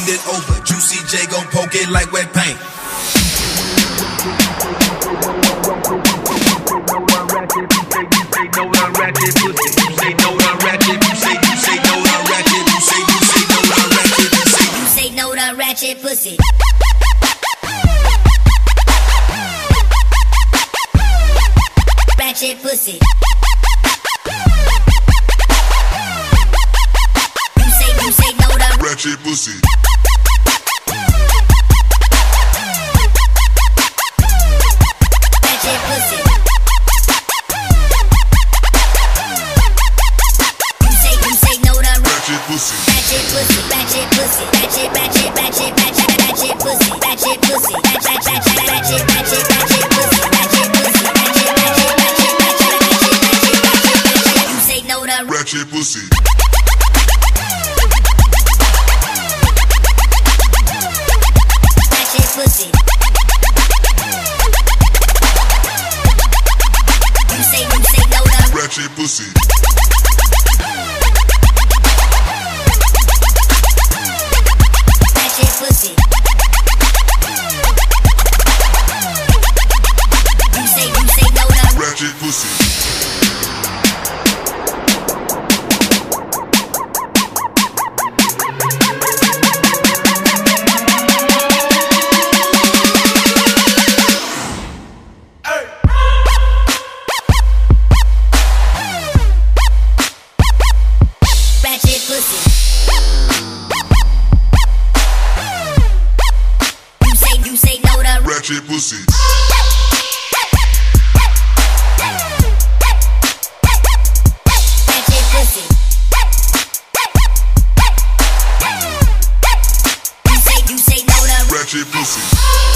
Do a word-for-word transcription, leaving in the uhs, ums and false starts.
bend it over. Juicy J gon' poke it like wet paint. Ratchet pussy. Ratchet pussy. You say, you say no to ratchet pussy. Ratchet pussy. You say, you say no to ratchet pussy. Ratchet pussy. Ratchet pussy. Ratchet, ratchet, ratchet, ratchet, ratchet pussy. Ratchet pussy. Ratchet, ratchet, ratchet, ratchet, ratchet pussy. Ratchet pussy. Ratchet, ratchet, ratchet, ratchet, ratchet, ratchet, ratchet. You say no to ratchet pussy. Ratchet pussy. You say, you say no to ratchet pussy. ratchet pussy. You say, you say no to ratchet pussy. ratchet pussy. You say, you say no to ratchet pussy. ratchet pussy. You say, you say no to ratchet pussy.